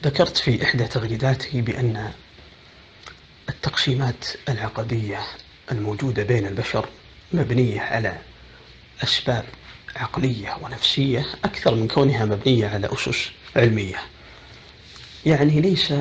ذكرت في إحدى تغريداتي بأن التقسيمات العقدية الموجودة بين البشر مبنية على أسباب عقلية ونفسية أكثر من كونها مبنية على أسس علمية. يعني ليس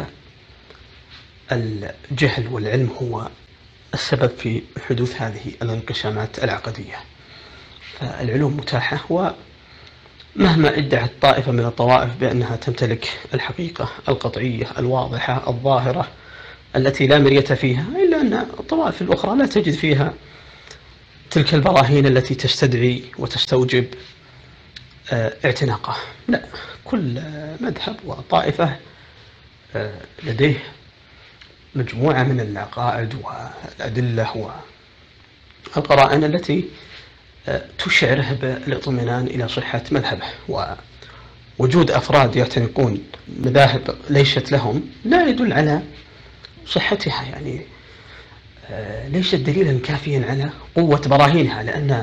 الجهل والعلم هو السبب في حدوث هذه الانقسامات العقدية، فالعلوم متاحة، ومهما ادعت طائفة من الطوائف بأنها تمتلك الحقيقة القطعية الواضحة الظاهرة التي لا مرية فيها، إلا أن الطوائف الأخرى لا تجد فيها تلك البراهين التي تستدعي وتستوجب اعتناقه. لا، كل مذهب وطائفة لديه مجموعة من العقائد والأدلة والقرائن التي تشعره بالاطمئنان إلى صحة مذهبه. ووجود أفراد يعتنقون مذاهب ليست لهم لا يدل على صحتها، يعني ليست دليلا كافيا على قوة براهينها، لأن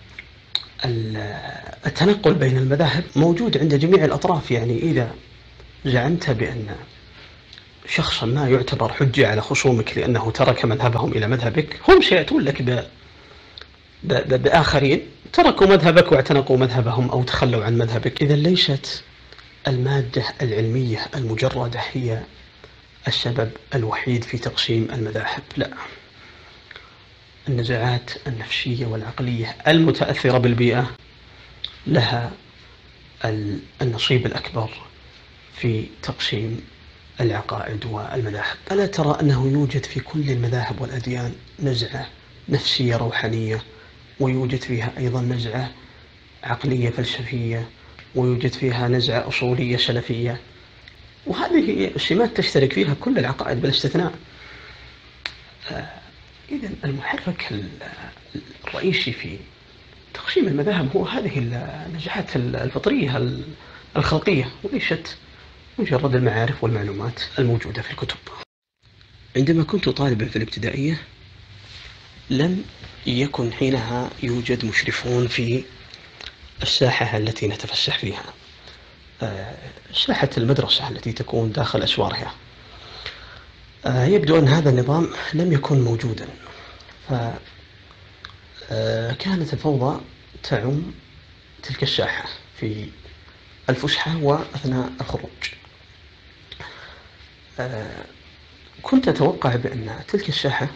التنقل بين المذاهب موجود عند جميع الأطراف. يعني إذا زعمت بأن شخصا ما يعتبر حجة على خصومك لأنه ترك مذهبهم إلى مذهبك، هم سيأتون لك بآخرين تركوا مذهبك واعتنقوا مذهبهم أو تخلوا عن مذهبك. إذا ليست المادة العلمية المجردة هي السبب الوحيد في تقسيم المذاهب، لا، النزاعات النفسية والعقلية المتأثرة بالبيئة لها النصيب الأكبر في تقسيم العقائد والمذاهب. ألا ترى أنه يوجد في كل المذاهب والأديان نزعة نفسية روحانية، ويوجد فيها أيضا نزعة عقلية فلسفية، ويوجد فيها نزعة أصولية سلفية، وهذه سمات تشترك فيها كل العقائد بلا استثناء. إذن المحرك الرئيسي في تقسيم المذاهب هو هذه النزعات الفطرية الخلقية، وليست مجرد المعارف والمعلومات الموجودة في الكتب. عندما كنت طالبا في الابتدائية لم يكن حينها يوجد مشرفون في الساحة التي نتفسح فيها، ساحة المدرسة التي تكون داخل أسوارها. يبدو أن هذا النظام لم يكن موجودا، فكانت الفوضى تعم تلك الساحة في الفسحة وأثناء الخروج. كنت أتوقع بأن تلك الساحة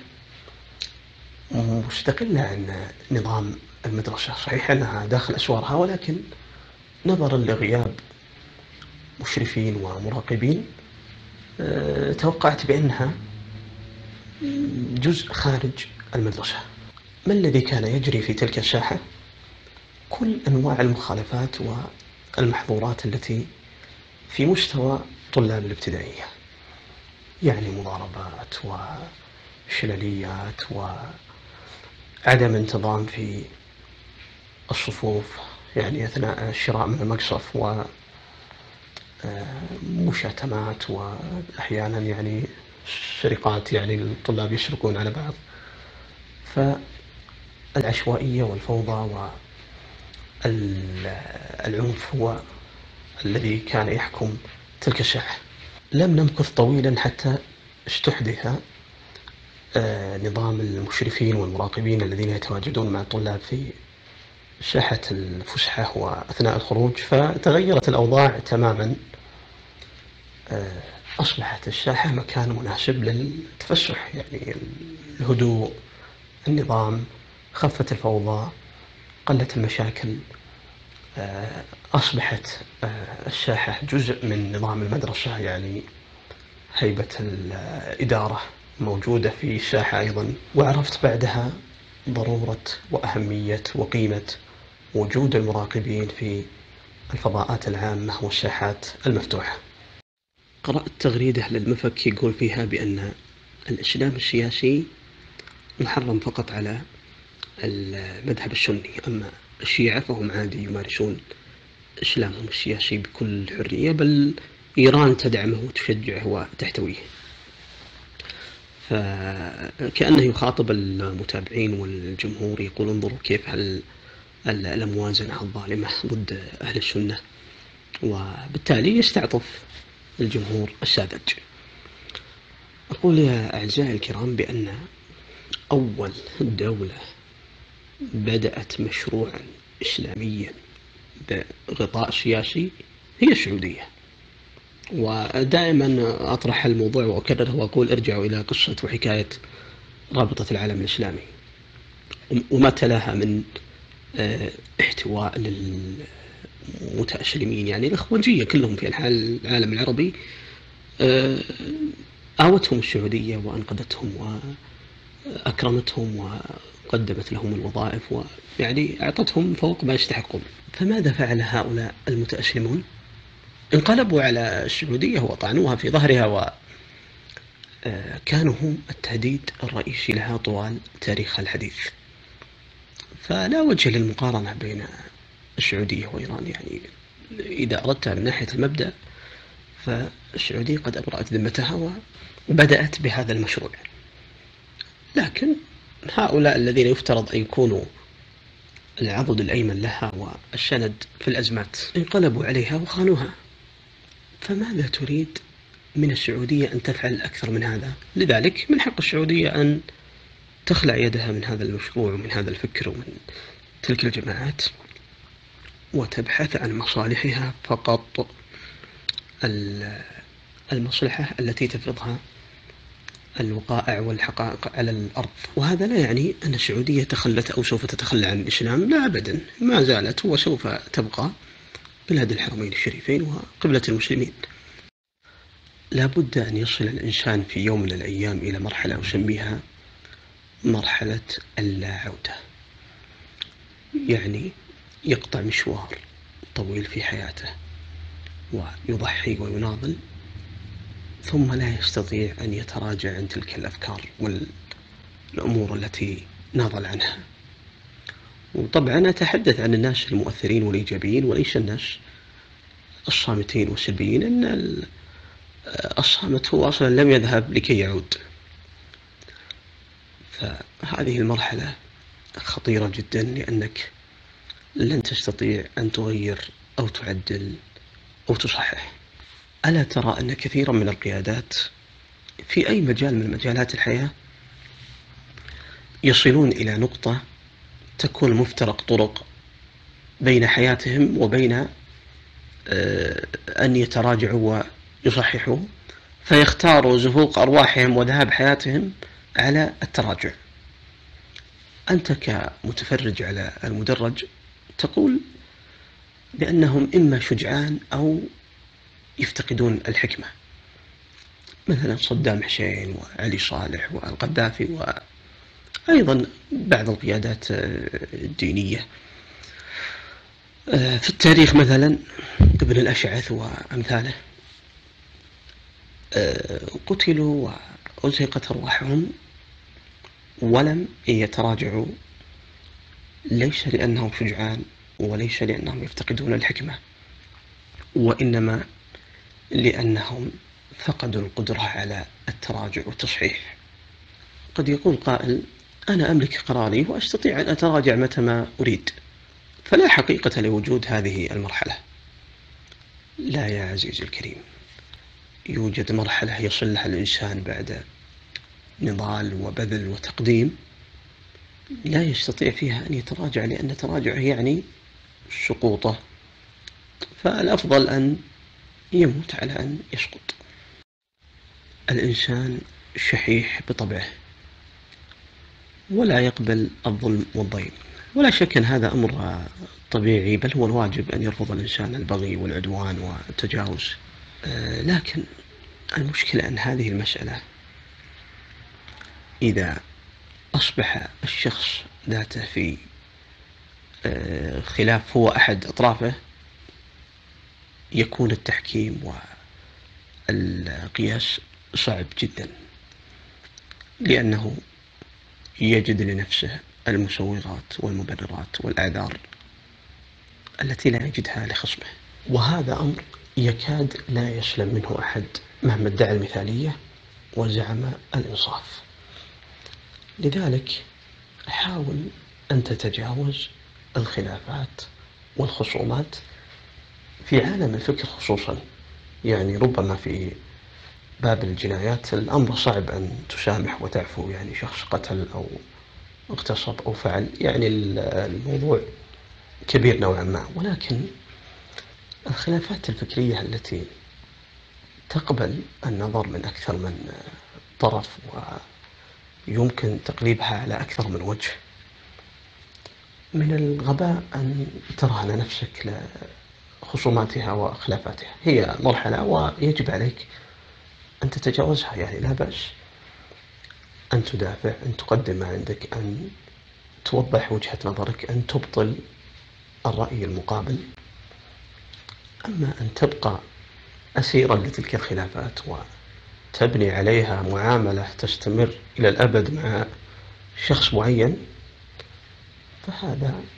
مستقلة عن نظام المدرسة، صحيح أنها داخل أسوارها، ولكن نظرا لغياب مشرفين ومراقبين توقعت بأنها جزء خارج المدرسة. ما الذي كان يجري في تلك الساحة؟ كل أنواع المخالفات والمحظورات التي في مستوى طلاب الابتدائية، يعني مضاربات وشلاليات وعدم انتظام في الصفوف، يعني أثناء الشراء من المقصف، ومشاتمات، وأحيانا يعني سرقات، يعني الطلاب يسرقون على بعض. فالعشوائية والفوضى والعنف هو الذي كان يحكم تلك الساحة. لم نمكث طويلا حتى استحدث نظام المشرفين والمراقبين الذين يتواجدون مع الطلاب في ساحة الفسحة وأثناء الخروج، فتغيرت الأوضاع تماما. أصبحت الساحة مكان مناسب للتفسح، يعني الهدوء، النظام، خفت الفوضى، قلت المشاكل. أصبحت الساحة جزء من نظام المدرسة، يعني هيبة الإدارة موجودة في الساحة أيضا. وعرفت بعدها ضرورة وأهمية وقيمة وجود المراقبين في الفضاءات العامة والساحات المفتوحة. قرأت تغريدة للمفك يقول فيها بأن الإسلام السياسي محرم فقط على المذهب السني، أما الشيعة فهم عادي يمارسون إسلامهم السياسي بكل حرية، بل إيران تدعمه وتشجعه وتحتويه. فكأنه يخاطب المتابعين والجمهور، يقول انظروا كيف الموازنة الظالمة ضد أهل السنة، وبالتالي يستعطف الجمهور الساذج. أقول يا أعزائي الكرام بأن أول دولة بدأت مشروعا إسلاميا بغطاء سياسي هي السعودية. ودائما أطرح الموضوع وأكرره وأقول ارجعوا إلى قصة وحكاية رابطة العالم الإسلامي وما تلاها من احتواء للمتأسلمين، يعني الإخوانجية كلهم في أنحاء العالم العربي. آوتهم السعودية وأنقذتهم وأكرمتهم وقدمت لهم الوظائف، ويعني أعطتهم فوق ما يستحقون. فماذا فعل هؤلاء المتأسلمون؟ انقلبوا على السعودية وطعنوها في ظهرها، وكانوا هم التهديد الرئيسي لها طوال تاريخها الحديث. فلا وجه للمقارنة بين السعودية وإيران. يعني إذا أردت من ناحية المبدأ فالسعودية قد أبرأت ذمتها وبدأت بهذا المشروع، لكن هؤلاء الذين يفترض أن يكونوا العضد الأيمن لها والسند في الأزمات انقلبوا عليها وخانوها. فماذا تريد من السعودية أن تفعل أكثر من هذا؟ لذلك من حق السعودية أن تخلع يدها من هذا المشروع ومن هذا الفكر ومن تلك الجماعات وتبحث عن مصالحها فقط، المصلحة التي تفرضها الوقائع والحقائق على الأرض. وهذا لا يعني أن السعودية تخلت أو سوف تتخلى عن الإسلام، لا أبدا، ما زالت وسوف تبقى بلاد الحرمين الشريفين وقبلة المسلمين. لا بد أن يصل الإنسان في يوم من الأيام إلى مرحلة أسميها مرحلة اللا عودة، يعني يقطع مشوار طويل في حياته ويضحي ويناضل، ثم لا يستطيع أن يتراجع عن تلك الأفكار والأمور التي ناضل عنها. وطبعا أتحدث عن الناس المؤثرين والإيجابيين وليس الناس الصامتين والسلبيين، أن الصامت هو أصلا لم يذهب لكي يعود. فهذه المرحلة خطيرة جدا، لأنك لن تستطيع أن تغير أو تعدل أو تصحح. ألا ترى أن كثيرا من القيادات في أي مجال من مجالات الحياة يصلون إلى نقطة تكون مفترق طرق بين حياتهم وبين أن يتراجعوا ويصححوا، فيختاروا زهوق أرواحهم وذهاب حياتهم على التراجع. أنت كمتفرج على المدرج تقول بأنهم إما شجعان أو يفتقدون الحكمة، مثلا صدام حسين وعلي صالح والقذافي وأيضا بعض القيادات الدينية في التاريخ، مثلا ابن الأشعث وأمثاله، قتلوا وأزهقت أرواحهم ولم يتراجعوا، ليس لأنهم شجعان وليس لأنهم يفتقدون الحكمة، وإنما لأنهم فقدوا القدرة على التراجع والتصحيح. قد يقول قائل أنا أملك قراري وأستطيع أن أتراجع متى ما أريد، فلا حقيقة لوجود هذه المرحلة. لا يا عزيزي الكريم، يوجد مرحلة يصل لها الإنسان بعد نضال وبذل وتقديم لا يستطيع فيها أن يتراجع، لأن تراجعه يعني سقوطه، فالأفضل أن يموت على أن يسقط. الإنسان شحيح بطبعه ولا يقبل الظلم والضيم، ولا شك أن هذا أمر طبيعي، بل هو الواجب أن يرفض الإنسان البغي والعدوان والتجاوز. لكن المشكلة أن هذه المسألة إذا أصبح الشخص ذاته في خلاف هو أحد أطرافه، يكون التحكيم والقياس صعب جدا، لأنه يجد لنفسه المسوغات والمبررات والأعذار التي لا يجدها لخصمه، وهذا أمر يكاد لا يسلم منه أحد مهما ادعى المثالية وزعم الإنصاف. لذلك حاول أن تتجاوز الخلافات والخصومات في عالم الفكر خصوصا، يعني ربما في باب الجنايات الأمر صعب أن تسامح وتعفو، يعني شخص قتل أو اغتصب أو فعل، يعني الموضوع كبير نوعا ما. ولكن الخلافات الفكرية التي تقبل النظر من أكثر من طرف ويمكن تقليبها على أكثر من وجه، من الغباء أن ترهن نفسك لخصوماتها وخلافاتها. هي مرحلة ويجب عليك أن تتجاوزها، يعني لا بأس أن تدافع، أن تقدم ما عندك، أن توضح وجهة نظرك، أن تبطل الرأي المقابل. أما أن تبقى أسيرا لتلك الخلافات وتبني عليها معاملة تستمر إلى الأبد مع شخص معين، فهذا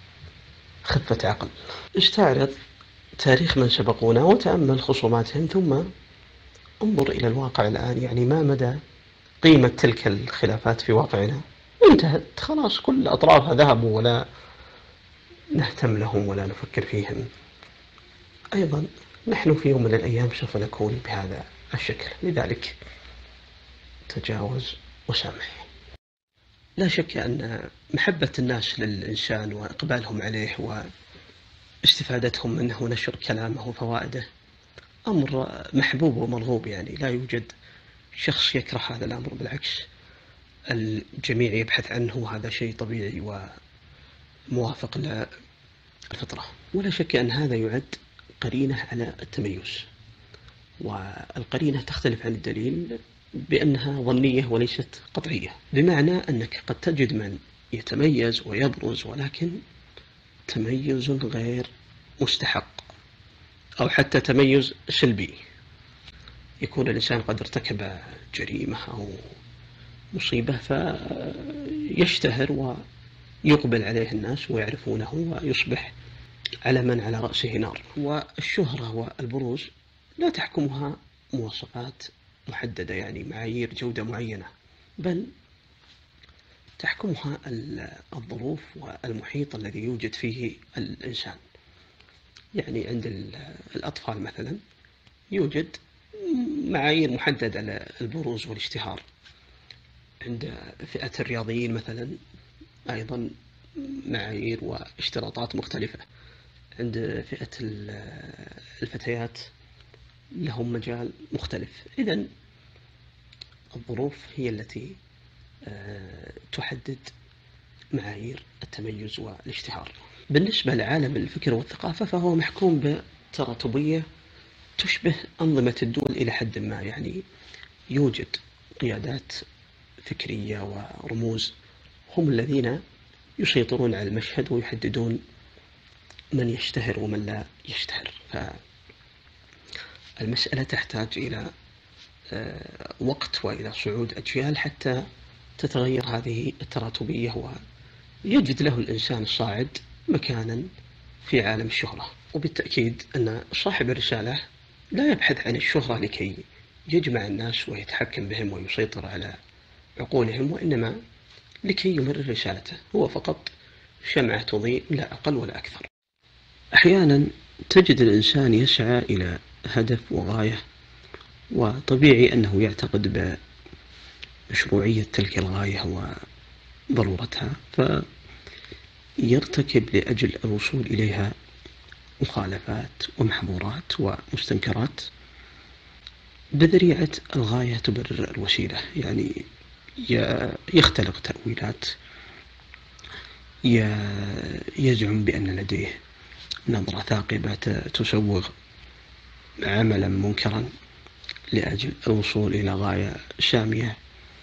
خفة عقل. استعرض تاريخ من سبقونا وتأمل خصوماتهم، ثم انظر إلى الواقع الآن، يعني ما مدى قيمة تلك الخلافات في واقعنا. انتهت خلاص، كل أطرافها ذهبوا ولا نهتم لهم ولا نفكر فيهم. أيضا نحن في يوم من الأيام سوف نكون بهذا الشكل، لذلك تجاوز وسامح. لا شك أن محبة الناس للإنسان وإقبالهم عليه واستفادتهم منه ونشر كلامه وفوائده أمر محبوب ومرغوب، يعني لا يوجد شخص يكره هذا الأمر، بالعكس الجميع يبحث عنه، وهذا شيء طبيعي وموافق للفطرة. ولا شك أن هذا يعد قرينة على التميز، والقرينة تختلف عن الدليل بأنها ظنية وليست قطعية، بمعنى أنك قد تجد من يتميز ويبرز ولكن تميز غير مستحق، أو حتى تميز سلبي. يكون الإنسان قد ارتكب جريمة أو مصيبة فيشتهر ويقبل عليه الناس ويعرفونه ويصبح علما على رأسه نار. والشهرة والبروز لا تحكمها مواصفات محددة، يعني معايير جودة معينة، بل تحكمها الظروف والمحيط الذي يوجد فيه الإنسان. يعني عند الأطفال مثلا يوجد معايير محددة للبروز والاشتهار، عند فئة الرياضيين مثلا أيضا معايير واشتراطات مختلفة، عند فئة الفتيات لهم مجال مختلف. إذن الظروف هي التي تحدد معايير التميز والاشتهار. بالنسبة لعالم الفكر والثقافة فهو محكوم بتراتبية تشبه أنظمة الدول إلى حد ما، يعني يوجد قيادات فكرية ورموز هم الذين يسيطرون على المشهد ويحددون من يشتهر ومن لا يشتهر. فالمسألة تحتاج إلى وقت وإلى صعود أجيال حتى تتغير هذه التراتبية ويجد له الإنسان الصاعد مكانا في عالم الشهرة. وبالتأكيد أن صاحب الرسالة لا يبحث عن الشهرة لكي يجمع الناس ويتحكم بهم ويسيطر على عقولهم، وإنما لكي يمرر رسالته، هو فقط شمعة تضيء لا أقل ولا أكثر. أحيانا تجد الإنسان يسعى إلى هدف وغاية، وطبيعي أنه يعتقد بمشروعية تلك الغاية وضرورتها، فيرتكب لأجل الوصول إليها مخالفات ومحظورات ومستنكرات بذريعة الغاية تبرر الوسيلة. يعني يختلق تأويلات، يزعم بأن لديه نظرة ثاقبة تسوغ عملا منكرا لأجل الوصول إلى غاية سامية.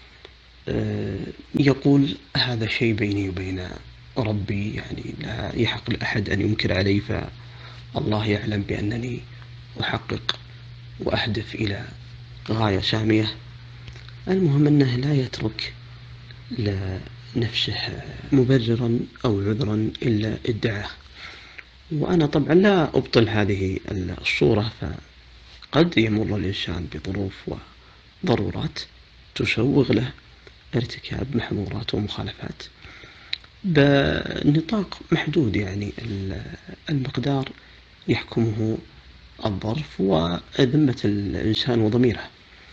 يقول هذا شيء بيني وبين ربي، يعني لا يحق لأحد أن ينكر علي، فالله يعلم بأنني أحقق وأهدف إلى غاية سامية. المهم أنه لا يترك لنفسه مبررا أو عذرا إلا ادعاه. وأنا طبعا لا أبطل هذه الصورة، فقد يمر الإنسان بظروف وضرورات تسوغ له ارتكاب محظورات ومخالفات بنطاق محدود، يعني المقدار يحكمه الظرف وذمة الإنسان وضميره.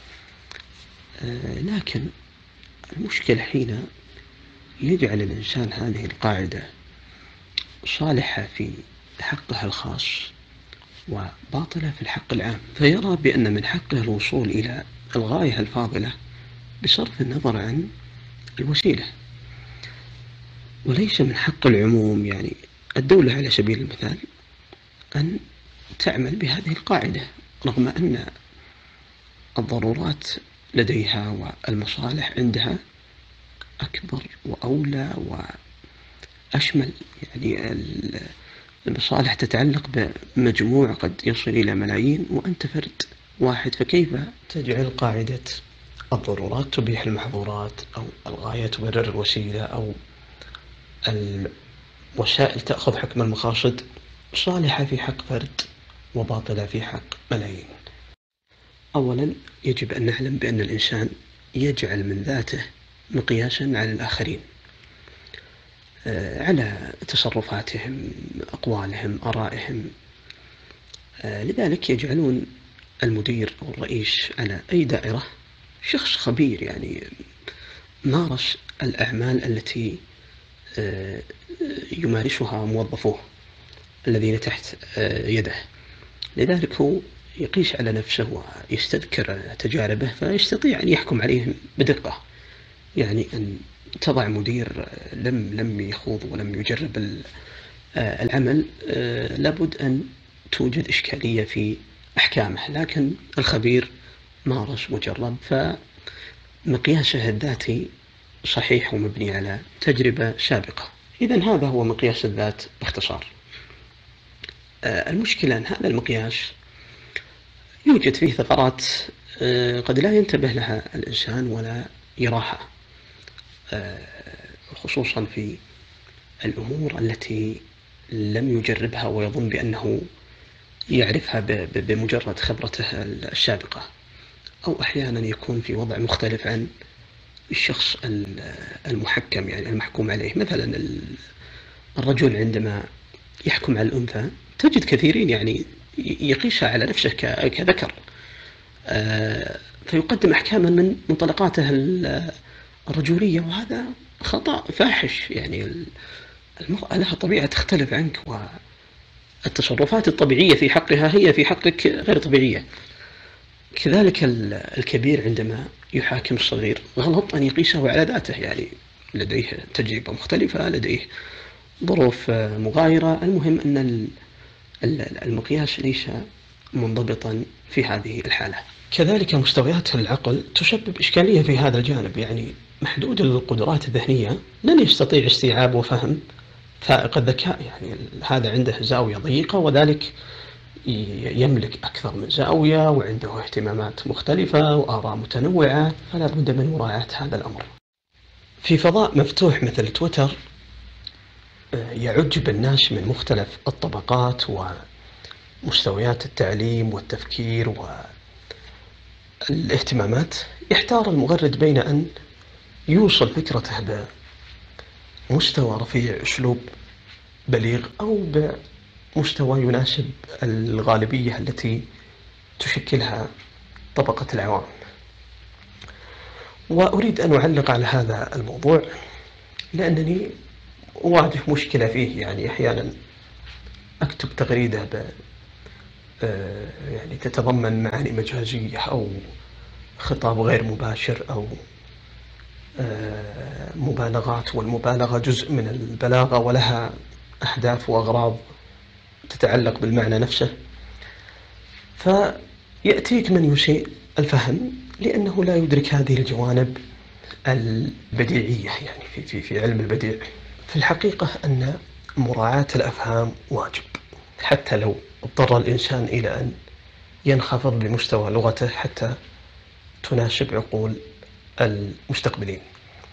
لكن المشكلة حين يجعل الإنسان هذه القاعدة صالحة في حقه الخاص وباطلة في الحق العام، فيرى بأن من حقه الوصول إلى الغاية الفاضلة بصرف النظر عن الوسيلة، وليس من حق العموم. يعني الدولة على سبيل المثال أن تعمل بهذه القاعدة رغم أن الضرورات لديها والمصالح عندها أكبر وأولى وأشمل. يعني المصالح تتعلق بمجموع قد يصل إلى ملايين وأنت فرد واحد، فكيف تجعل قاعدة الضرورات تبيح المحظورات أو الغاية تبرر الوسيلة أو الوسائل تأخذ حكم المقاصد صالحة في حق فرد وباطلة في حق ملايين؟ أولا يجب أن نعلم بأن الإنسان يجعل من ذاته مقياسا على الآخرين، على تصرفاتهم، أقوالهم، آرائهم. لذلك يجعلون المدير أو الرئيس على أي دائرة شخص خبير، يعني مارس الأعمال التي يمارسها موظفوه الذين تحت يده. لذلك هو يقيس على نفسه ويستذكر تجاربه فيستطيع أن يحكم عليهم بدقة. يعني أن تضع مدير لم يخوض ولم يجرب العمل لابد أن توجد إشكالية في أحكامه، لكن الخبير مارس وجرب فمقياسه الذاتي صحيح ومبني على تجربة سابقة. إذن هذا هو مقياس الذات باختصار. المشكلة أن هذا المقياس يوجد فيه ثغرات قد لا ينتبه لها الإنسان ولا يراها، خصوصا في الأمور التي لم يجربها ويظن بأنه يعرفها بمجرد خبرته السابقة، أو أحيانا يكون في وضع مختلف عن الشخص المحكم، يعني المحكوم عليه. مثلا الرجل عندما يحكم على الأنثى تجد كثيرين يعني يقيسها على نفسه كذكر، فيقدم أحكاما من منطلقاته الرجولية، وهذا خطأ فاحش. يعني المرأة لها طبيعة تختلف عنك، والتصرفات الطبيعية في حقها هي في حقك غير طبيعية. كذلك الكبير عندما يحاكم الصغير غلط أن يقيسه على ذاته، يعني لديه تجربة مختلفة، لديه ظروف مغايرة. المهم أن المقياس ليس منضبطا في هذه الحالة. كذلك مستويات العقل تسبب إشكالية في هذا الجانب، يعني محدود القدرات الذهنية لن يستطيع استيعاب وفهم فائق الذكاء. يعني هذا عنده زاوية ضيقة وذلك يملك أكثر من زاوية وعنده اهتمامات مختلفة وآراء متنوعة، فلا بد من مراعاة هذا الأمر. في فضاء مفتوح مثل تويتر يعج بالناس من مختلف الطبقات ومستويات التعليم والتفكير والاهتمامات، يحتار المغرد بين أن يوصل فكرته بمستوى رفيع أسلوب بليغ أو بمستوى يناسب الغالبية التي تشكلها طبقة العوام. وأريد أن أعلق على هذا الموضوع لأنني أواجه مشكلة فيه. يعني أحيانا أكتب تغريدة يعني تتضمن معاني مجازية أو خطاب غير مباشر أو مبالغات، والمبالغة جزء من البلاغة ولها أهداف وأغراض تتعلق بالمعنى نفسه، فيأتيك من يسيء الفهم لأنه لا يدرك هذه الجوانب البديعية، يعني في علم البديع. في الحقيقة أن مراعاة الأفهام واجب، حتى لو اضطر الإنسان إلى أن ينخفض بمستوى لغته حتى تناسب عقول المستقبلين.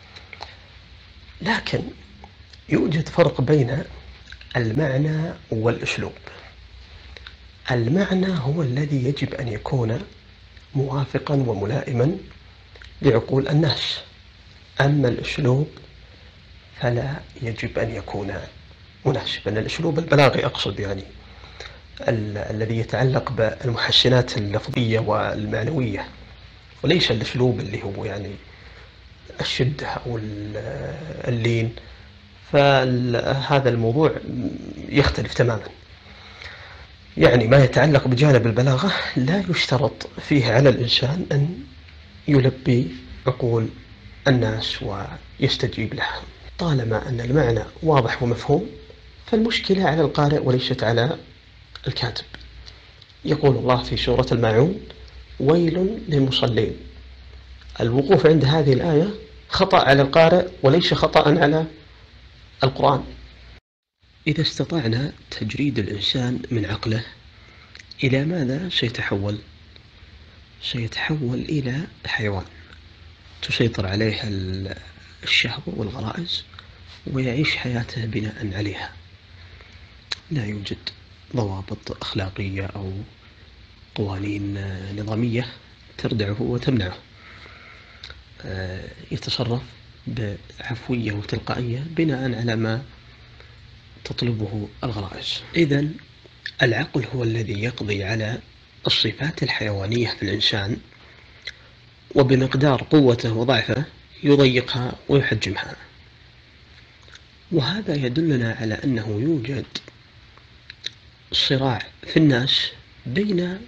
لكن يوجد فرق بين المعنى والأسلوب. المعنى هو الذي يجب أن يكون موافقا وملائما لعقول الناس، أما الأسلوب فلا يجب أن يكون مناسبا. الأسلوب البلاغي أقصد، يعني الذي يتعلق بالمحسنات اللفظية والمعنوية، وليس الأسلوب اللي هو يعني الشدة أو اللين. فهذا الموضوع يختلف تماما. يعني ما يتعلق بجانب البلاغة لا يشترط فيه على الإنسان أن يلبي عقول الناس ويستجيب لها، طالما أن المعنى واضح ومفهوم، فالمشكلة على القارئ وليست على الكاتب. يقول الله في سورة الماعون: ويل للمصلين. الوقوف عند هذه الآية خطأ على القارئ وليس خطأ على القرآن. إذا استطعنا تجريد الإنسان من عقله، إلى ماذا سيتحول؟ سيتحول إلى حيوان تسيطر عليه الشهوة والغرائز، ويعيش حياته بناء عليها. لا يوجد ضوابط أخلاقية أو قوانين نظامية تردعه وتمنعه. يتصرف بعفوية وتلقائية بناء على ما تطلبه الغرائز. إذن العقل هو الذي يقضي على الصفات الحيوانية في الإنسان، وبمقدار قوته وضعفه يضيقها ويحجمها. وهذا يدلنا على أنه يوجد صراع في الناس بين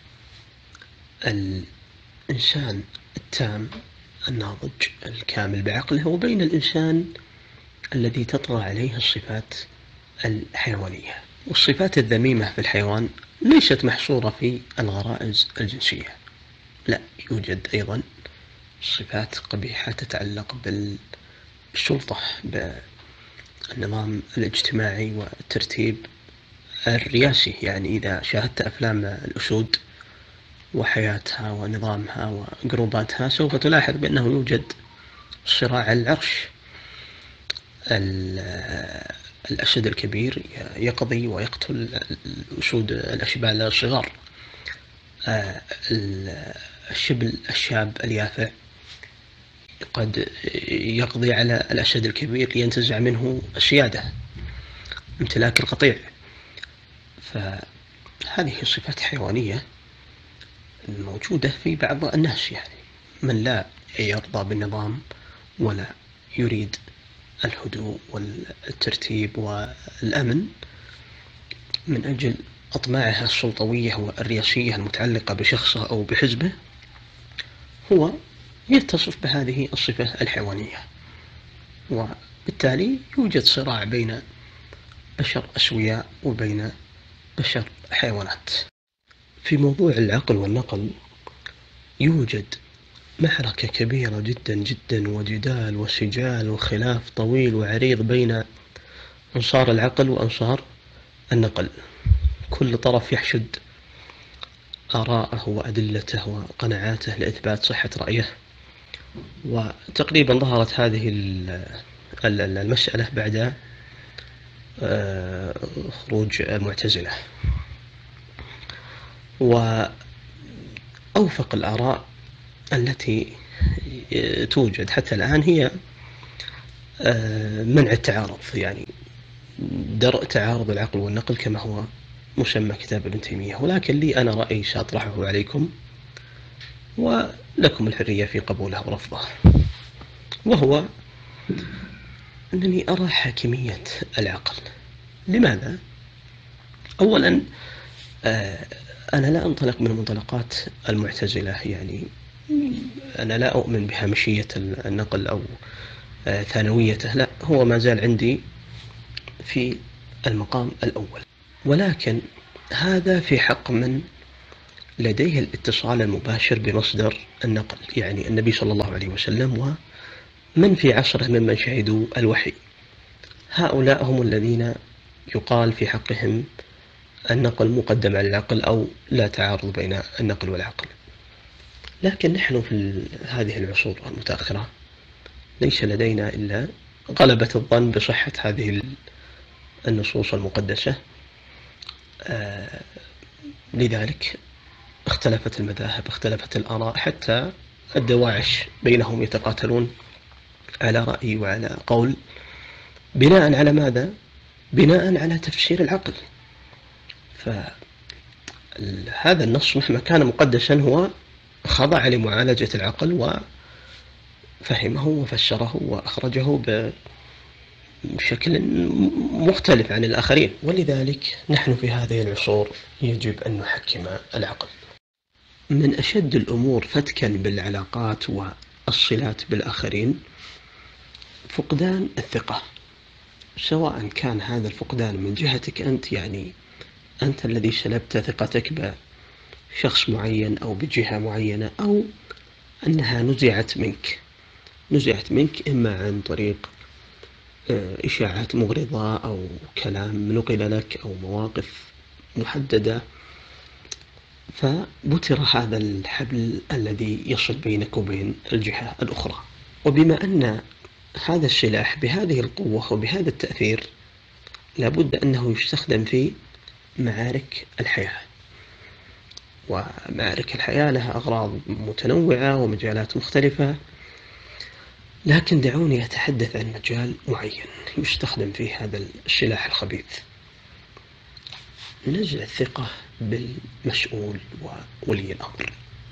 الإنسان التام الناضج الكامل بعقله وبين الإنسان الذي تطغى عليه الصفات الحيوانية. والصفات الذميمة في الحيوان ليست محصورة في الغرائز الجنسية، لا، يوجد أيضا صفات قبيحة تتعلق بالسلطة، بالنظام الاجتماعي والترتيب الرياسي. يعني إذا شاهدت أفلام الأسود وحياتها ونظامها وجروباتها سوف تلاحظ بأنه يوجد صراع على العرش. الأسد الكبير يقضي ويقتل الأسود الأشبال الصغار. الشبل الشاب اليافع قد يقضي على الأسد الكبير لينتزع منه السيادة، امتلاك القطيع. فهذه الصفات حيوانية موجودة في بعض الناس، يعني من لا يرضى بالنظام ولا يريد الهدوء والترتيب والأمن من أجل أطماعها السلطوية والرياسية المتعلقة بشخصه أو بحزبه، هو يتصف بهذه الصفة الحيوانية. وبالتالي يوجد صراع بين بشر أسوياء وبين بشر حيوانات. في موضوع العقل والنقل يوجد معركة كبيرة جدا جدا، وجدال وسجال وخلاف طويل وعريض بين أنصار العقل وأنصار النقل. كل طرف يحشد آراءه وأدلته وقناعاته لإثبات صحة رأيه. وتقريبا ظهرت هذه المسألة بعد خروج المعتزلة. وأوفق الآراء التي توجد حتى الآن هي منع التعارض، يعني درء تعارض العقل والنقل كما هو مسمى كتاب ابن تيمية. ولكن لي أنا رأي سأطرحه عليكم، ولكم الحرية في قبوله ورفضه، وهو أنني أرى حاكمية العقل. لماذا؟ أولا، أنا لا أنطلق من منطلقات المعتزلة، يعني أنا لا أؤمن بهامشية النقل أو ثانويته، لا، هو ما زال عندي في المقام الأول. ولكن هذا في حق من لديه الاتصال المباشر بمصدر النقل، يعني النبي صلى الله عليه وسلم ومن في عصره ممن شهدوا الوحي. هؤلاء هم الذين يقال في حقهم النقل مقدم على العقل، أو لا تعارض بين النقل والعقل. لكن نحن في هذه العصور المتأخرة ليس لدينا إلا غلبة الظن بصحة هذه النصوص المقدسة. لذلك اختلفت المذاهب، اختلفت الآراء، حتى الدواعش بينهم يتقاتلون على رأي وعلى قول، بناء على ماذا؟ بناء على تفسير العقل. هذا النص مهما كان مقدسا هو خضع لمعالجة العقل وفهمه وفسره وأخرجه بشكل مختلف عن الآخرين. ولذلك نحن في هذه العصور يجب أن نحكم العقل. من أشد الأمور فتكا بالعلاقات والصلات بالآخرين فقدان الثقة، سواء كان هذا الفقدان من جهتك أنت، يعني أنت الذي سلبت ثقتك بشخص معين أو بجهة معينة، أو أنها نزعت منك إما عن طريق إشاعات مغرضة أو كلام نقل لك أو مواقف محددة، فبتر هذا الحبل الذي يصل بينك وبين الجهة الأخرى. وبما أن هذا السلاح بهذه القوة وبهذا التأثير لابد أنه يستخدم في معارك الحياة، ومعارك الحياة لها أغراض متنوعة ومجالات مختلفة، لكن دعوني أتحدث عن مجال معين يستخدم فيه هذا السلاح الخبيث: نزع الثقة بالمسؤول وولي الأمر.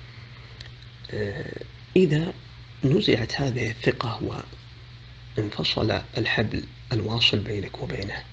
إذا نزعت هذه الثقة وانفصل الحبل الواصل بينك وبينه،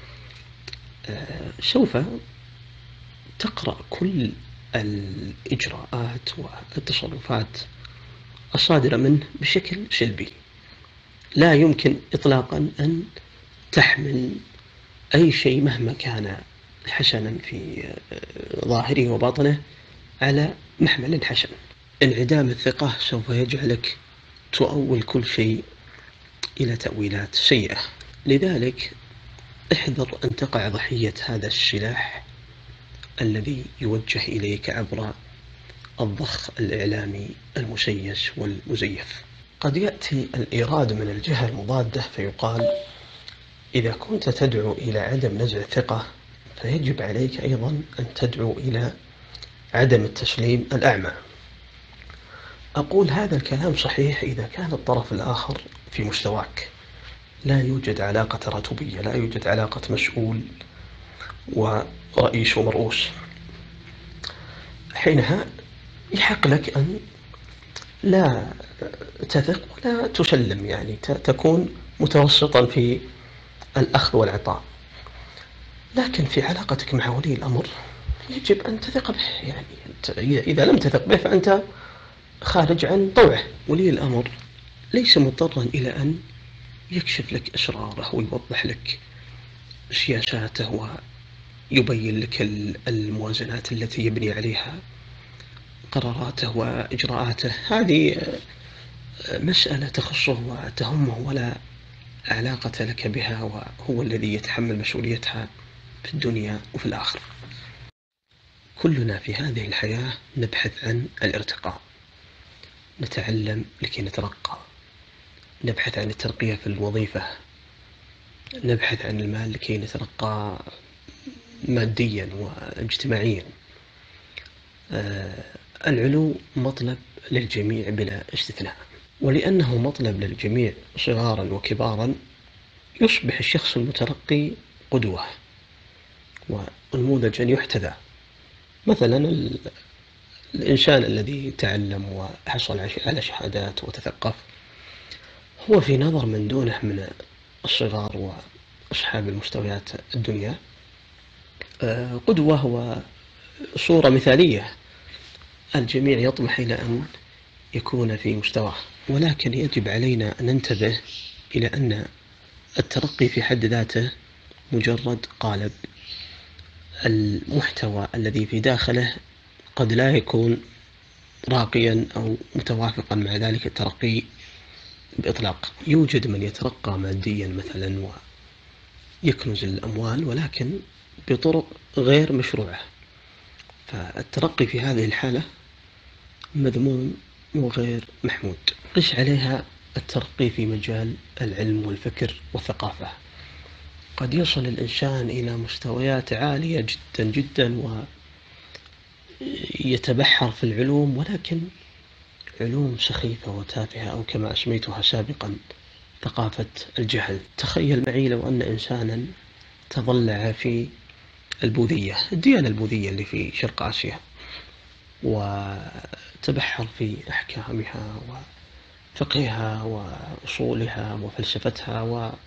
سوف تقرأ كل الإجراءات والتصرفات الصادرة منه بشكل سلبي. لا يمكن إطلاقا أن تحمل أي شيء مهما كان حسنا في ظاهره وباطنه على محمل حسن. انعدام الثقة سوف يجعلك تؤول كل شيء إلى تأويلات سيئة. لذلك احذر أن تقع ضحية هذا السلاح الذي يوجه إليك عبر الضخ الإعلامي المسيس والمزيف. قد يأتي الإيراد من الجهة المضادة فيقال: إذا كنت تدعو إلى عدم نزع الثقة فيجب عليك أيضا أن تدعو إلى عدم التسليم الأعمى. أقول هذا الكلام صحيح إذا كان الطرف الآخر في مستواك، لا يوجد علاقة تراتبية، لا يوجد علاقة مسؤول ورئيس ومرؤوس. حينها يحق لك أن لا تثق ولا تسلم، يعني تكون متوسطا في الأخذ والعطاء. لكن في علاقتك مع ولي الأمر يجب أن تثق به، يعني إذا لم تثق به فأنت خارج عن طوعه. ولي الأمر ليس مضطرا إلى أن يكشف لك أسراره ويوضح لك سياساته ويبين لك الموازنات التي يبني عليها قراراته وإجراءاته. هذه مسألة تخصه وتهمه ولا علاقة لك بها، وهو الذي يتحمل مسؤوليتها في الدنيا وفي الآخرة. كلنا في هذه الحياة نبحث عن الارتقاء، نتعلم لكي نترقى، نبحث عن الترقية في الوظيفة، نبحث عن المال لكي نترقى ماديا واجتماعيا. العلو مطلب للجميع بلا استثناء، ولأنه مطلب للجميع صغارا وكبارا يصبح الشخص المترقي قدوة ونموذجا يحتذى. مثلا الإنسان الذي تعلم وحصل على شهادات وتثقف هو في نظر من دونه من الصغار وأصحاب المستويات الدنيا قدوة وصورة مثالية، الجميع يطمح إلى أن يكون في مستواه. ولكن يجب علينا أن ننتبه إلى أن الترقي في حد ذاته مجرد قالب، المحتوى الذي في داخله قد لا يكون راقيا أو متوافقا مع ذلك الترقي بإطلاق. يوجد من يترقى ماديا مثلا ويكنز الأموال ولكن بطرق غير مشروعة، فالترقي في هذه الحالة مذموم وغير محمود. قس عليها الترقي في مجال العلم والفكر والثقافة. قد يصل الإنسان إلى مستويات عالية جدا جدا ويتبحر في العلوم، ولكن علوم سخيفة وتافهة، أو كما أسميتها سابقا ثقافة الجهل. تخيل معي لو أن إنسانا تضلع في البوذية، الديانة البوذية اللي في شرق آسيا، وتبحر في أحكامها وفقهها وأصولها وفلسفتها،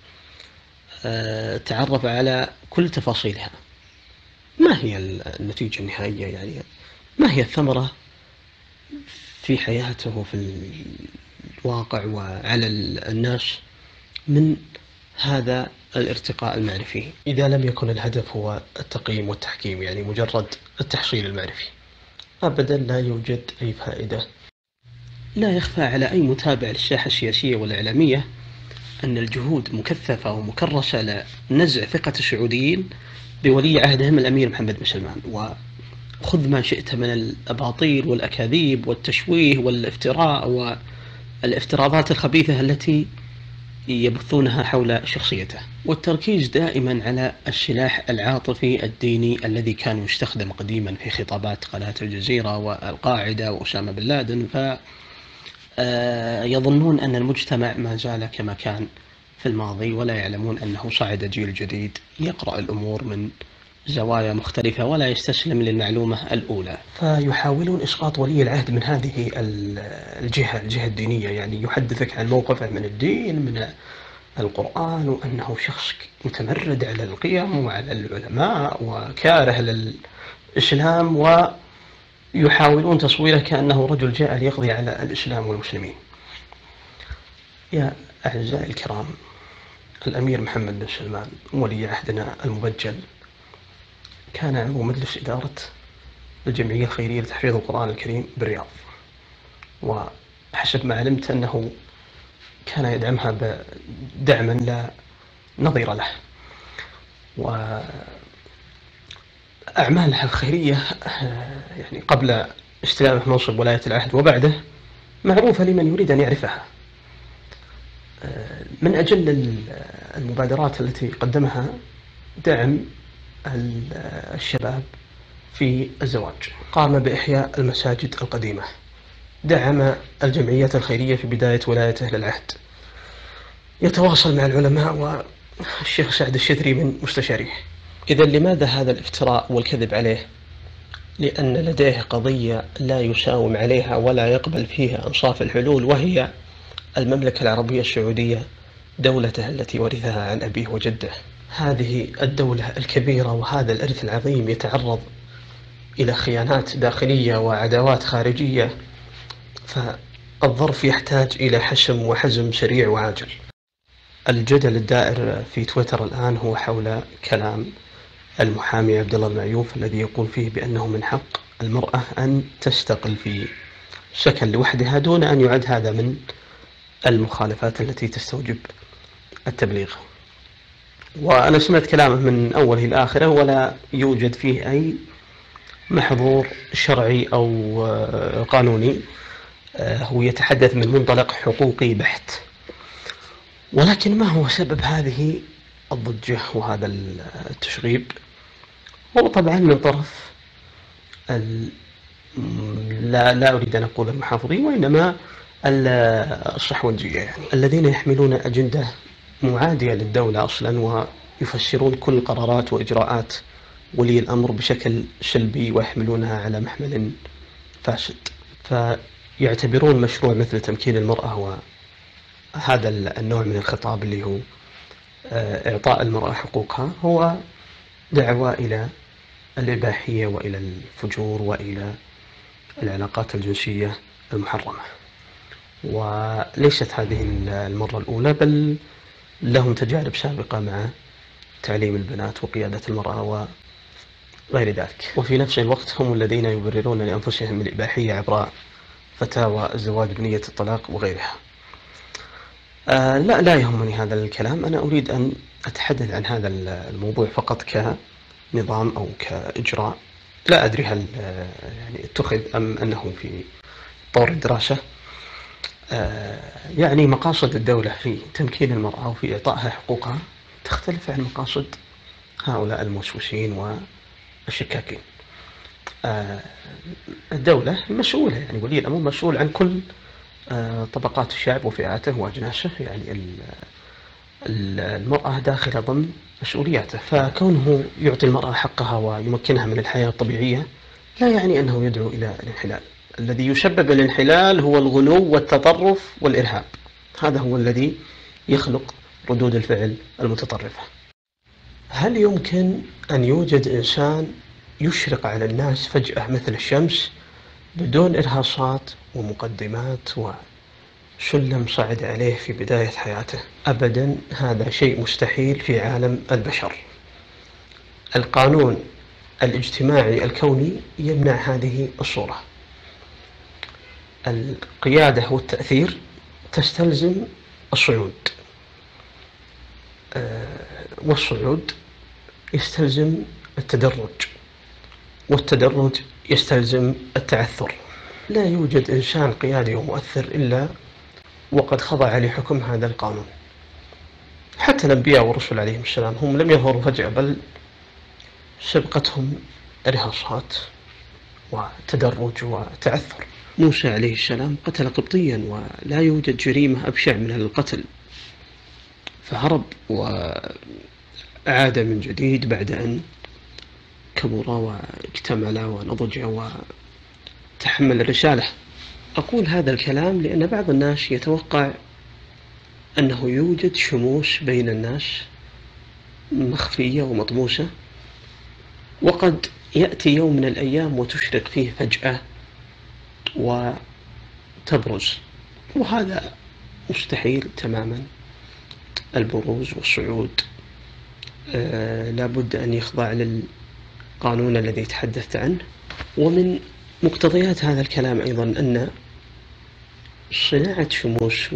وتعرف على كل تفاصيلها. ما هي النتيجة النهائية، يعني ما هي الثمرة في حياته في الواقع وعلى الناس من هذا الارتقاء المعرفي، إذا لم يكن الهدف هو التقييم والتحكيم، يعني مجرد التحصيل المعرفي، أبدا لا يوجد أي فائدة. لا يخفى على أي متابع للساحة السياسية والإعلامية أن الجهود مكثفة ومكرسة لنزع ثقة السعوديين بولي عهدهم الأمير محمد بن سلمان، وخذ ما شئت من الأباطيل والأكاذيب والتشويه والافتراء والافتراضات الخبيثة التي يبثونها حول شخصيته، والتركيز دائما على السلاح العاطفي الديني الذي كان يستخدم قديما في خطابات قناة الجزيرة والقاعدة وأسامة بن لادن. يظنون أن المجتمع ما زال كما كان في الماضي، ولا يعلمون أنه صعد جيل جديد يقرأ الأمور من زوايا مختلفة ولا يستسلم للمعلومة الأولى. فيحاولون إسقاط ولي العهد من هذه الجهة الدينية، يعني يحدثك عن موقفه من الدين من القرآن، وأنه شخص متمرد على القيم وعلى العلماء وكاره للإسلام، ويحاولون تصويره كأنه رجل جاء ليقضي على الإسلام والمسلمين. يا أعزائي الكرام، الأمير محمد بن سلمان ولي عهدنا المبجل كان عضو مجلس إدارة الجمعية الخيرية لتحفيظ القرآن الكريم بالرياض، وحسب ما علمت أنه كان يدعمها بدعما لا نظير له، وأعمالها الخيرية يعني قبل استلامه منصب ولاية العهد وبعده معروفة لمن يريد أن يعرفها. من أجل المبادرات التي قدمها دعم الشباب في الزواج، قام بإحياء المساجد القديمة، دعم الجمعيات الخيرية في بداية ولايته للعهد، يتواصل مع العلماء والشيخ سعد الشذري من مستشاريه. إذا لماذا هذا الافتراء والكذب عليه؟ لأن لديه قضية لا يساوم عليها ولا يقبل فيها أنصاف الحلول، وهي المملكة العربية السعودية، دولته التي ورثها عن أبيه وجده. هذه الدولة الكبيرة وهذا الإرث العظيم يتعرض إلى خيانات داخلية وعداوات خارجية، فالظرف يحتاج إلى حسم وحزم سريع وعاجل. الجدل الدائر في تويتر الآن هو حول كلام المحامي عبد الله المعيوف الذي يقول فيه بأنه من حق المرأة أن تستقل في سكن لوحدها دون أن يعد هذا من المخالفات التي تستوجب التبليغ. وأنا سمعت كلامه من أوله إلى آخره ولا يوجد فيه أي محظور شرعي أو قانوني، هو يتحدث من منطلق حقوقي بحت. ولكن ما هو سبب هذه الضجة وهذا التشغيب؟ هو طبعا من طرف لا أريد أن أقول المحافظين، وإنما الصحوجية، يعني الذين يحملون أجندة معادية للدولة أصلا، ويفسرون كل قرارات وإجراءات ولي الأمر بشكل سلبي ويحملونها على محمل فاسد. فيعتبرون مشروع مثل تمكين المرأة وهذا النوع من الخطاب اللي هو إعطاء المرأة حقوقها هو دعوة إلى الإباحية وإلى الفجور وإلى العلاقات الجنسية المحرمة. وليست هذه المرة الأولى، بل لهم تجارب سابقة مع تعليم البنات وقيادة المرأة وغير ذلك. وفي نفس الوقت هم الذين يبررون لأنفسهم الإباحية عبر فتاوى الزواج بنية الطلاق وغيرها. لا يهمني هذا الكلام، أنا أريد أن أتحدث عن هذا الموضوع فقط كنظام أو كإجراء. لا أدري هل يعني اتخذ أم أنه في طور الدراسة. يعني مقاصد الدولة في تمكين المرأة وفي إعطائها حقوقها تختلف عن مقاصد هؤلاء الموسوسين والشكاكين. الدولة مسؤولة، يعني ولي الأمر مسؤول عن كل طبقات الشعب وفئاته وأجناسه، يعني المرأة داخلة ضمن مسؤولياته. فكونه يعطي المرأة حقها ويمكنها من الحياة الطبيعية لا يعني أنه يدعو إلى الانحلال. الذي يسبب الانحلال هو الغلو والتطرف والإرهاب، هذا هو الذي يخلق ردود الفعل المتطرفة. هل يمكن أن يوجد إنسان يشرق على الناس فجأة مثل الشمس بدون إرهاصات ومقدمات وسلم صعد عليه في بداية حياته؟ أبدا، هذا شيء مستحيل في عالم البشر. القانون الاجتماعي الكوني يمنع هذه الصورة. القيادة والتأثير تستلزم الصعود، والصعود يستلزم التدرج، والتدرج يستلزم التعثر. لا يوجد إنسان قيادي ومؤثر إلا وقد خضع لحكم هذا القانون. حتى الأنبياء والرسل عليهم السلام هم لم يظهروا فجأة، بل سبقتهم إرهاصات وتدرج وتعثر. موسى عليه السلام قتل قبطيا، ولا يوجد جريمة أبشع من القتل، فهرب وعاد من جديد بعد أن كبر واكتمل ونضج وتحمل الرسالة. أقول هذا الكلام لأن بعض الناس يتوقع أنه يوجد شموس بين الناس مخفية ومطموسة، وقد يأتي يوم من الأيام وتشرق فيه فجأة وتبرز، وهذا مستحيل تماما. البروز والصعود لابد أن يخضع للقانون الذي تحدثت عنه. ومن مقتضيات هذا الكلام أيضا أن صناعة شموس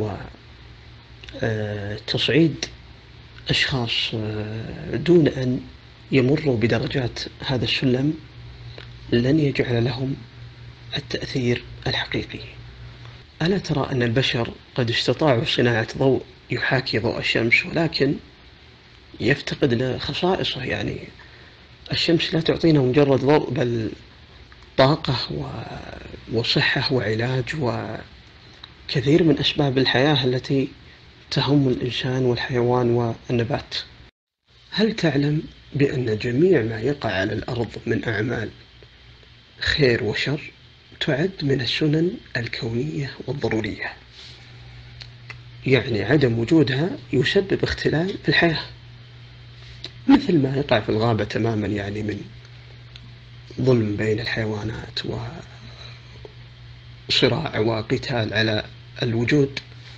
وتصعيد أشخاص دون أن يمروا بدرجات هذا السلم لن يجعل لهم التأثير الحقيقي. ألا ترى أن البشر قد استطاعوا صناعة ضوء يحاكي ضوء الشمس، ولكن يفتقد لخصائصه؟ يعني الشمس لا تعطينا مجرد ضوء، بل طاقة وصحة وعلاج وكثير من أسباب الحياة التي تهم الإنسان والحيوان والنبات. هل تعلم بأن جميع ما يقع على الأرض من أعمال خير وشر تعد من السنن الكونية والضرورية؟ يعني عدم وجودها يسبب اختلال في الحياة، مثل ما يقع في الغابة تماما، يعني من ظلم بين الحيوانات وصراع وقتال على الوجود.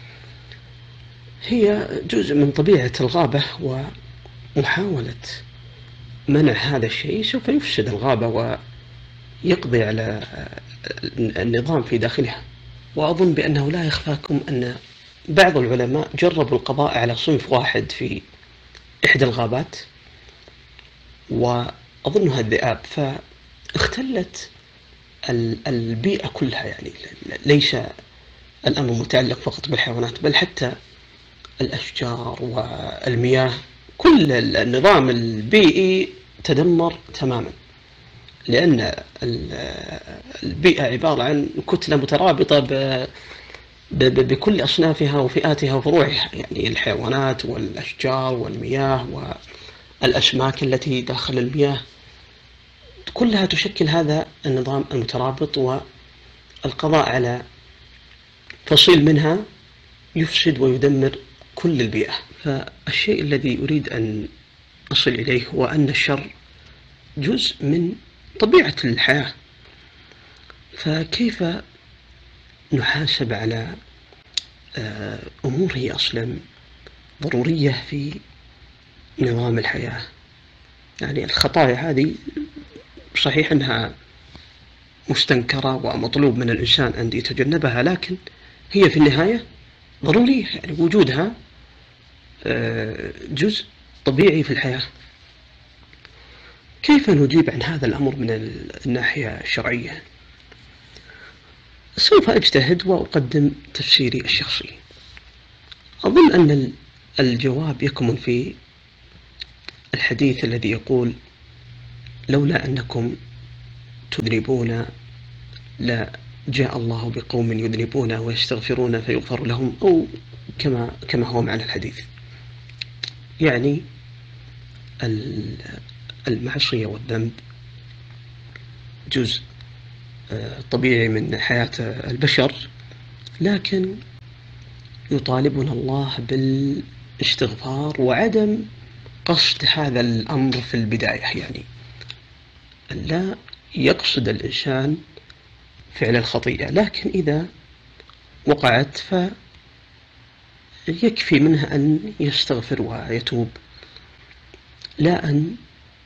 هي جزء من طبيعة الغابة، ومحاولة منع هذا الشيء سوف يفسد الغابة ويقضي على النظام في داخلها. وأظن بأنه لا يخفاكم أن بعض العلماء جربوا القضاء على صنف واحد في إحدى الغابات، وأظنها الذئاب، فاختلت البيئة كلها. يعني ليس الأمر متعلق فقط بالحيوانات، بل حتى الأشجار والمياه، كل النظام البيئي تدمر تماما، لأن البيئة عبارة عن كتلة مترابطة بكل أصنافها وفئاتها وفروعها، يعني الحيوانات والأشجار والمياه والأسماك التي داخل المياه، كلها تشكل هذا النظام المترابط، والقضاء على فصيل منها يفسد ويدمر كل البيئة. فالشيء الذي أريد أن أصل إليه هو أن الشر جزء من طبيعة الحياة، فكيف نحاسب على أمور هي أصلا ضرورية في نظام الحياة؟ يعني الخطايا هذه صحيح أنها مستنكرة ومطلوب من الإنسان أن يتجنبها، لكن هي في النهاية ضرورية، يعني وجودها جزء طبيعي في الحياة. كيف نجيب عن هذا الأمر من الناحية الشرعية؟ سوف أجتهد وأقدم تفسيري الشخصي. أظن أن الجواب يكمن في الحديث الذي يقول: لولا أنكم تذنبون لا جاء الله بقوم يذنبون ويستغفرون فيغفر لهم، أو كما هو معنى الحديث. يعني المعصية والذنب جزء طبيعي من حياة البشر، لكن يطالبنا الله بالاستغفار وعدم قصد هذا الأمر في البداية، يعني لا يقصد الإنسان فعل الخطيئة، لكن إذا وقعت فيكفي منها أن يستغفر ويتوب، لا أن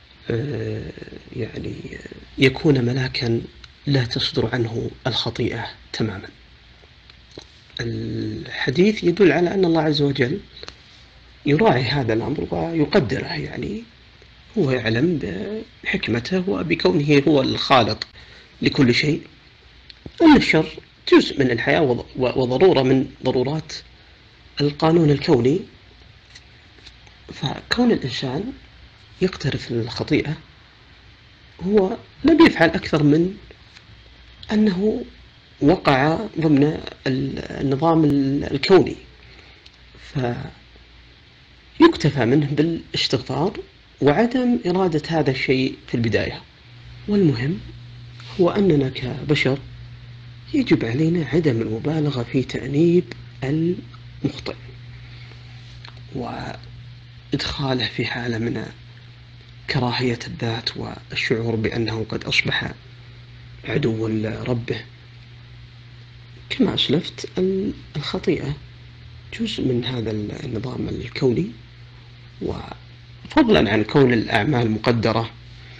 يعني يكون ملاكا لا تصدر عنه الخطيئة تماما. الحديث يدل على أن الله عز وجل يراعي هذا الأمر ويقدره، يعني هو يعلم بحكمته وبكونه هو الخالق لكل شيء أن الشر جزء من الحياة وضرورة من ضرورات القانون الكوني. فكون الإنسان يقترف الخطيئة هو لم يفعل أكثر من أنه وقع ضمن النظام الكوني، فيكتفى منه بالاستغفار وعدم إرادة هذا الشيء في البداية. والمهم هو أننا كبشر يجب علينا عدم المبالغة في تأنيب المخطئ وإدخاله في حالة من كراهية الذات والشعور بأنه قد أصبح عدو لربه. كما أسلفت، الخطيئة جزء من هذا النظام الكوني، وفضلا عن كون الأعمال مقدرة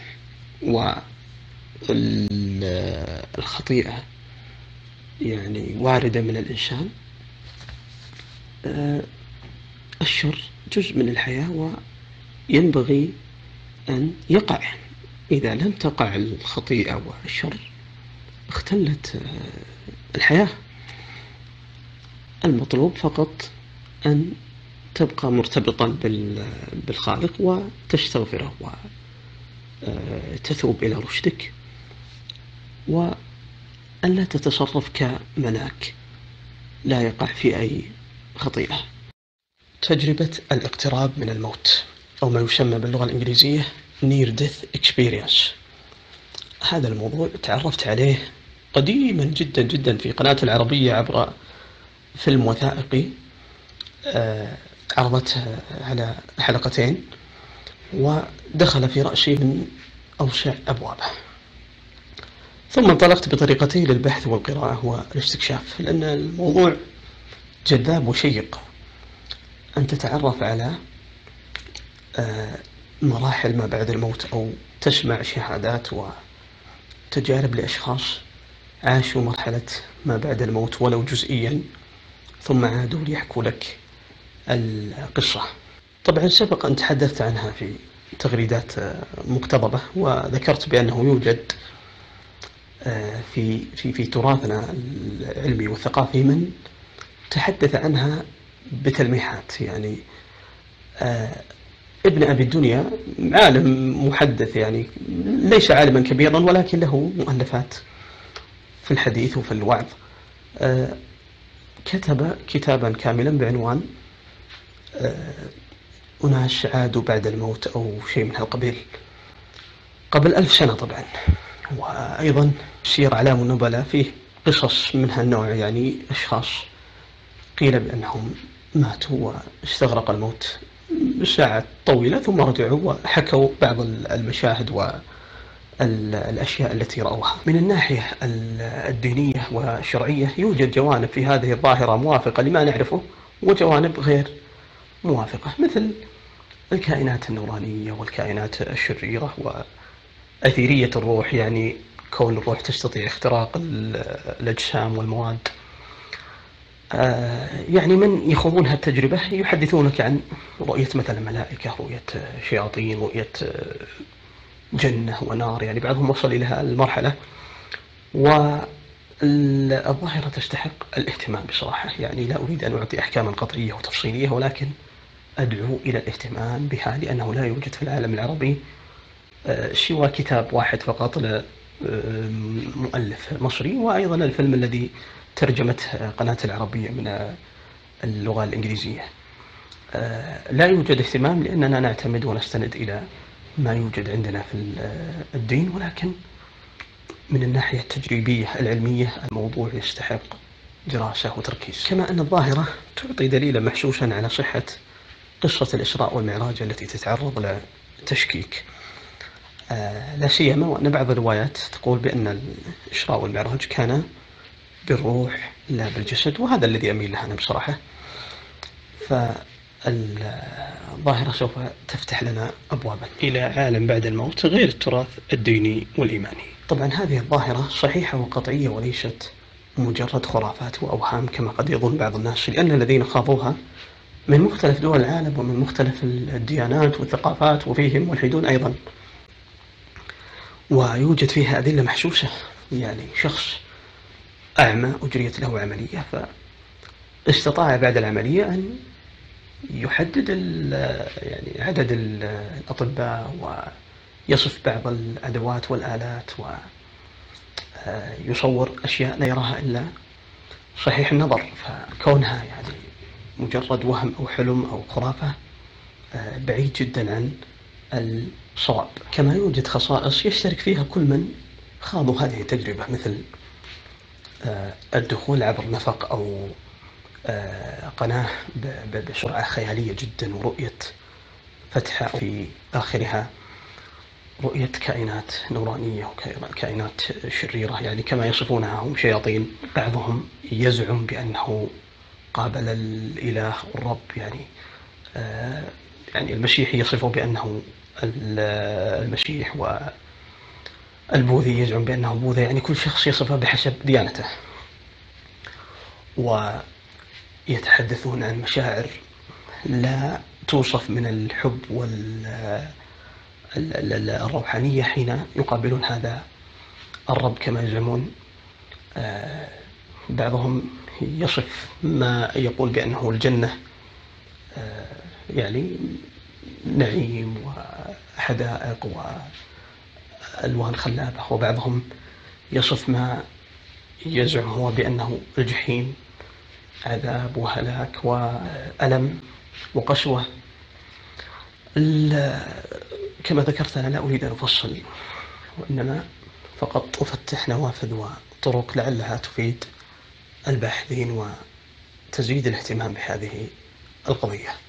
والخطيئة يعني واردة من الإنسان، الشر جزء من الحياة وينبغي أن يقع. إذا لم تقع الخطيئة والشر اختلت الحياة. المطلوب فقط أن تبقى مرتبطا بالخالق وتستغفره وتثوب إلى رشدك، وأن لا تتصرف كملاك لا يقع في أي خطيئة. تجربة الاقتراب من الموت، أو ما يسمى باللغة الإنجليزية Near Death Experience. هذا الموضوع تعرفت عليه قديما جدا جدا في قناة العربية عبر فيلم وثائقي عرضته على حلقتين، ودخل في رأسي من أوسع أبوابه. ثم انطلقت بطريقتي للبحث والقراءة والاستكشاف، لأن الموضوع جذاب وشيق، أن تتعرف على مراحل ما بعد الموت، أو تسمع شهادات وتجارب لأشخاص عاشوا مرحلة ما بعد الموت ولو جزئيا، ثم عادوا ليحكوا لك القصة. طبعا سبق أن تحدثت عنها في تغريدات مقتضبة، وذكرت بأنه يوجد في تراثنا العلمي والثقافي من تحدث عنها بتلميحات. يعني ابن أبي الدنيا عالم محدث، يعني ليس عالما كبيرا ولكن له مؤلفات في الحديث وفي الوعظ. كتب كتابا كاملا بعنوان أناس عادوا بعد الموت أو شيء من هالقبيل، قبل 1000 سنة طبعا. وأيضا سير أعلام النبلاء فيه قصص من هالنوع، يعني أشخاص قيل بأنهم ماتوا واستغرق الموت ساعات طويلة ثم رجعوا وحكوا بعض المشاهد والأشياء التي رأوها. من الناحية الدينية والشرعية يوجد جوانب في هذه الظاهرة موافقة لما نعرفه، وجوانب غير موافقة، مثل الكائنات النورانية والكائنات الشريرة وأثيرية الروح، يعني كون الروح تستطيع اختراق الأجسام والمواد. يعني من يخوضون هالتجربة يحدثونك عن رؤية مثلا ملائكة، رؤية شياطين، رؤية جنة ونار، يعني بعضهم وصل إلى هالمرحلة. والظاهرة تستحق الاهتمام بصراحة، يعني لا أريد أن أعطي أحكاما قطعية وتفصيلية، ولكن أدعو إلى الاهتمام بها، لأنه لا يوجد في العالم العربي سوى كتاب واحد فقط لمؤلف مصري، وأيضا الفيلم الذي ترجمته قناة العربية من اللغة الإنجليزية. لا يوجد اهتمام لأننا نعتمد ونستند إلى ما يوجد عندنا في الدين، ولكن من الناحية التجريبية العلمية الموضوع يستحق دراسة وتركيز. كما أن الظاهرة تعطي دليلا محسوسا على صحة قصة الإسراء والمعراج التي تتعرض لتشكيك، لا سيما وأن بعض الروايات تقول بأن الإسراء والمعراج كان بالروح لا بالجسد، وهذا الذي أميل له أنا بصراحة. فالظاهرة سوف تفتح لنا أبوابا إلى عالم بعد الموت غير التراث الديني والإيماني. طبعا هذه الظاهرة صحيحة وقطعية وليست مجرد خرافات وأوهام كما قد يظن بعض الناس، لأن الذين خاضوها من مختلف دول العالم ومن مختلف الديانات والثقافات، وفيهم ملحدون أيضا، ويوجد فيها أدلة محسوسة. يعني شخص أعمى أجريت له عملية، فاستطاع بعد العملية أن يحدد يعني عدد الأطباء ويصف بعض الأدوات والآلات ويصور أشياء لا يراها إلا صحيح النظر، فكونها يعني مجرد وهم أو حلم أو خرافة بعيد جدا عن الصواب. كما يوجد خصائص يشترك فيها كل من خاضوا هذه التجربة، مثل الدخول عبر نفق أو قناة بسرعة خيالية جدا، ورؤية فتحة في آخرها رؤية كائنات نورانية وكائنات شريرة، يعني كما يصفونها هم شياطين. بعضهم يزعم بأنه قابل الإله والرب، يعني المسيح يصفه بأنه المسيح، والبوذي يزعم بأنه بوذا، يعني كل شخص يصفه بحسب ديانته. ويتحدثون عن مشاعر لا توصف من الحب والروحانية حين يقابلون هذا الرب كما يزعمون. بعضهم يصف ما يقول بأنه الجنة يعني نعيم وحدائق وألوان خلابة، وبعضهم يصف ما يزعم هو بأنه الجحيم عذاب وهلاك وألم وقسوة. كما ذكرت أنا لا أريد أن أفصل، وإنما فقط أفتح نوافذ وطرق لعلها تفيد الباحثين وتزيد الاهتمام بهذه القضية.